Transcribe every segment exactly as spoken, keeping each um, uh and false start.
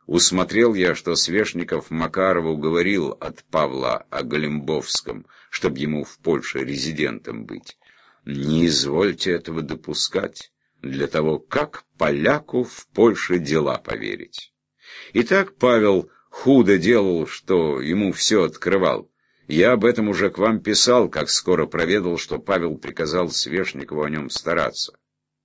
Усмотрел я, что Свешников Макарову говорил от Павла о Голембовском, чтоб ему в Польше резидентом быть. Не извольте этого допускать, для того, как поляку в Польше дела поверить. Итак, Павел худо делал, что ему все открывал. Я об этом уже к вам писал, как скоро проведал, что Павел приказал Свешникову о нем стараться.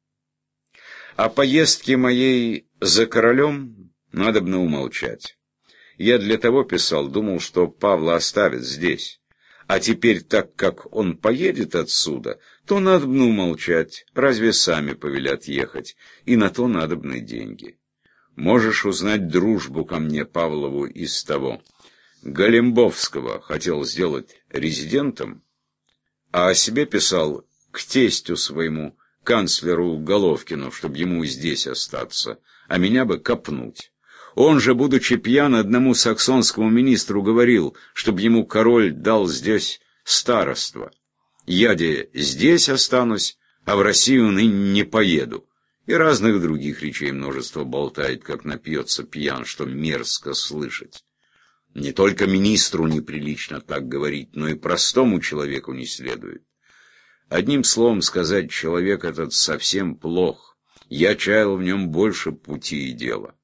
О поездке моей за королем надобно умолчать. Я для того писал, думал, что Павла оставят здесь. А теперь, так как он поедет отсюда, то надобно умолчать, разве сами повелят ехать, и на то надобны деньги. Можешь узнать дружбу ко мне Павлову из того. Голембовского хотел сделать резидентом, а о себе писал к тестю своему, канцлеру Головкину, чтобы ему здесь остаться, а меня бы копнуть. Он же, будучи пьян, одному саксонскому министру говорил, чтобы ему король дал здесь староство. Я де здесь останусь, а в Россию ныне не поеду. И разных других речей множество болтает, как напьется пьян, что мерзко слышать. Не только министру неприлично так говорить, но и простому человеку не следует. Одним словом сказать, человек этот совсем плох. Я чаял в нем больше пути и дела.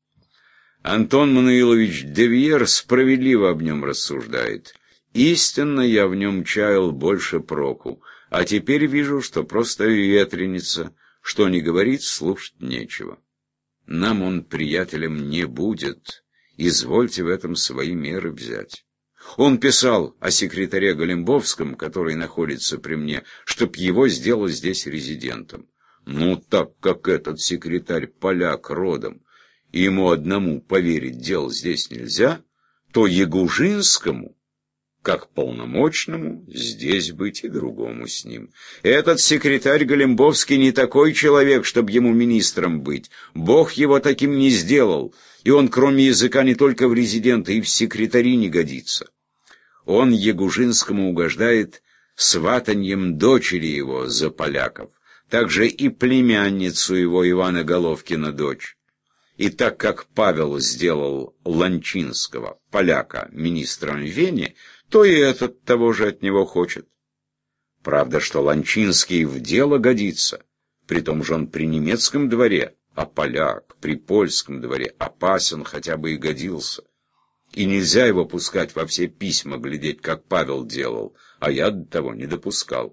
Антон Мануилович Девьер справедливо об нем рассуждает. Истинно я в нем чаял больше проку, а теперь вижу, что просто ветреница, что не говорит, слушать нечего. Нам он приятелем не будет, извольте в этом свои меры взять. Он писал о секретаре Голембовском, который находится при мне, чтоб его сделать здесь резидентом. Ну, так как этот секретарь поляк родом, и ему одному поверить дел здесь нельзя, то Ягужинскому, как полномочному, здесь быть и другому с ним. Этот секретарь Голембовский не такой человек, чтобы ему министром быть. Бог его таким не сделал, и он, кроме языка, не только в резидента, и в секретари не годится. Он Ягужинскому угождает сватаньем дочери его за поляков, также и племянницу его Ивана Головкина дочь. И так как Павел сделал Ланчинского, поляка, министром в Вене, то и этот того же от него хочет. Правда, что Ланчинский в дело годится, при том же он при немецком дворе, а поляк при польском дворе опасен, хотя бы и годился. И нельзя его пускать во все письма глядеть, как Павел делал, а я до того не допускал.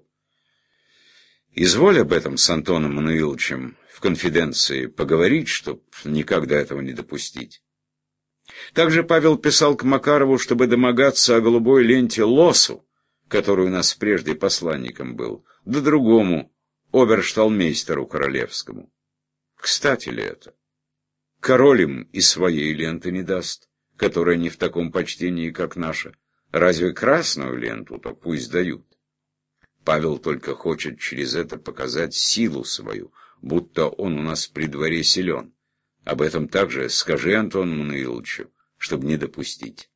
Изволь об этом с Антоном Мануиловичем в конфиденции поговорить, чтоб никогда этого не допустить. Также Павел писал к Макарову, чтобы домогаться о голубой ленте Лосу, который у нас прежде посланником был, да другому, обершталмейстеру королевскому. Кстати ли это? Король им и своей ленты не даст, которая не в таком почтении, как наша. Разве красную ленту-то пусть дают? Павел только хочет через это показать силу свою, будто он у нас при дворе силен. Об этом также скажи Антону Мануиловичу, чтобы не допустить.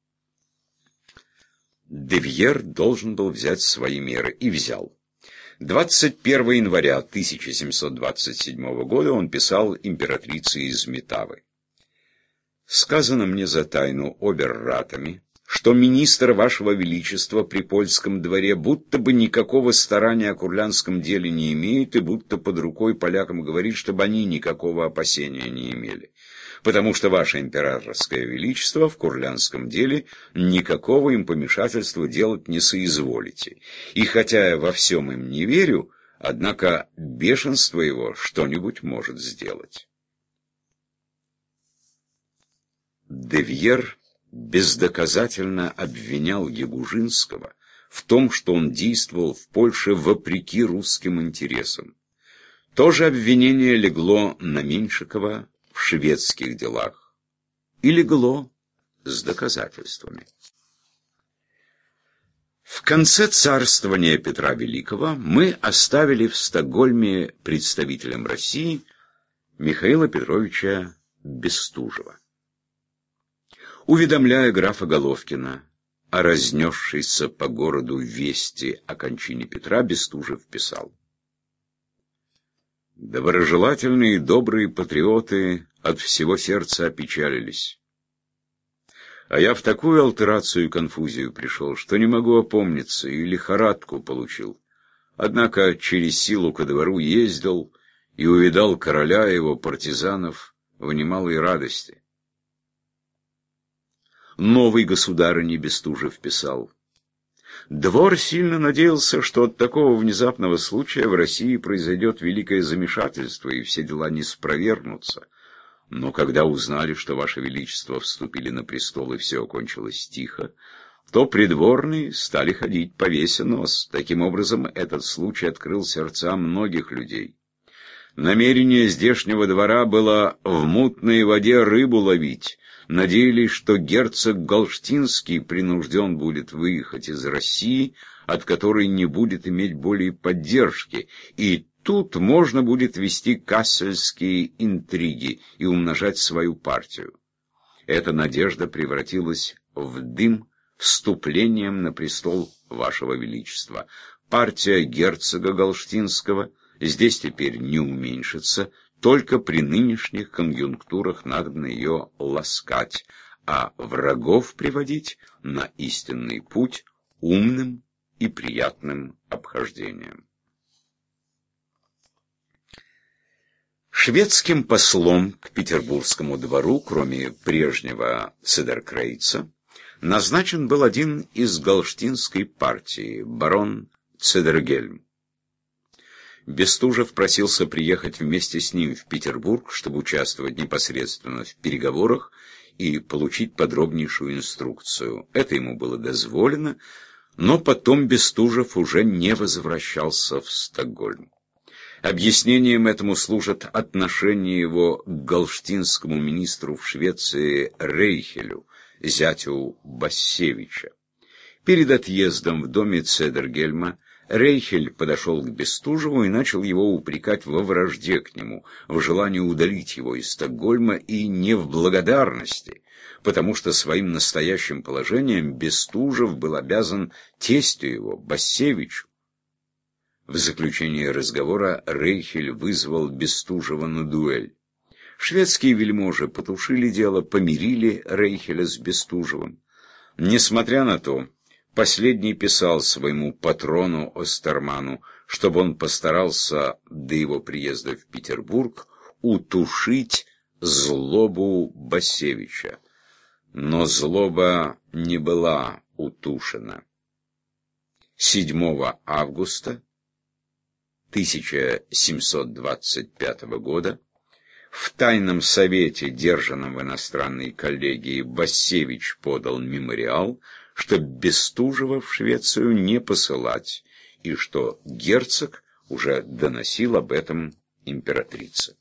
Девьер должен был взять свои меры, и взял. двадцать первого января тысяча семьсот двадцать седьмого года он писал императрице из Метавы. «Сказано мне за тайну оберратами, что министр вашего величества при польском дворе будто бы никакого старания о курлянском деле не имеет, и будто под рукой полякам говорит, чтобы они никакого опасения не имели, потому что ваше императорское величество в курлянском деле никакого им помешательства делать не соизволите, и хотя я во всем им не верю, однако бешенство его что-нибудь может сделать». Девьер бездоказательно обвинял Ягужинского в том, что он действовал в Польше вопреки русским интересам. То же обвинение легло на Меньшикова в шведских делах и легло с доказательствами. В конце царствования Петра Великого мы оставили в Стокгольме представителем России Михаила Петровича Бестужева. Уведомляя графа Головкина о разнесшейся по городу вести о кончине Петра, Бестужев писал: «Доброжелательные и добрые патриоты от всего сердца опечалились. А я в такую альтерацию и конфузию пришел, что не могу опомниться, и лихорадку получил. Однако через силу ко двору ездил и увидал короля и его партизанов в немалой радости. Новый государыне Бестужев писал: «Двор сильно надеялся, что от такого внезапного случая в России произойдет великое замешательство, и все дела не спровергнутся. Но когда узнали, что Ваше Величество вступили на престол и все окончилось тихо, то придворные стали ходить повеся нос. Таким образом, этот случай открыл сердца многих людей. Намерение здешнего двора было в мутной воде рыбу ловить. Надеялись, что герцог Галштинский принужден будет выехать из России, от которой не будет иметь более поддержки, и тут можно будет вести кассельские интриги и умножать свою партию. Эта надежда превратилась в дым вступлением на престол Вашего Величества. Партия герцога Галштинского здесь теперь не уменьшится, только при нынешних конъюнктурах надо на ее ласкать, а врагов приводить на истинный путь умным и приятным обхождением». Шведским послом к Петербургскому двору, кроме прежнего Цедеркрейца, назначен был один из галштинской партии, барон Цедергельм. Бестужев просился приехать вместе с ним в Петербург, чтобы участвовать непосредственно в переговорах и получить подробнейшую инструкцию. Это ему было дозволено, но потом Бестужев уже не возвращался в Стокгольм. Объяснением этому служат отношение его к галштинскому министру в Швеции Рейхелю, зятю Бассевича. Перед отъездом в доме Цедергельма Рейхель подошел к Бестужеву и начал его упрекать во вражде к нему, в желании удалить его из Стокгольма и не в благодарности, потому что своим настоящим положением Бестужев был обязан тестю его, Бассевичу. В заключении разговора Рейхель вызвал Бестужева на дуэль. Шведские вельможи потушили дело, помирили Рейхеля с Бестужевым. Несмотря на то, последний писал своему патрону Остерману, чтобы он постарался до его приезда в Петербург утушить злобу Бассевича. Но злоба не была утушена. седьмого августа тысяча семьсот двадцать пятого года в тайном совете, держанном в иностранной коллегии, Бассевич подал мемориал, что Бестужева в Швецию не посылать, и что герцог уже доносил об этом императрице.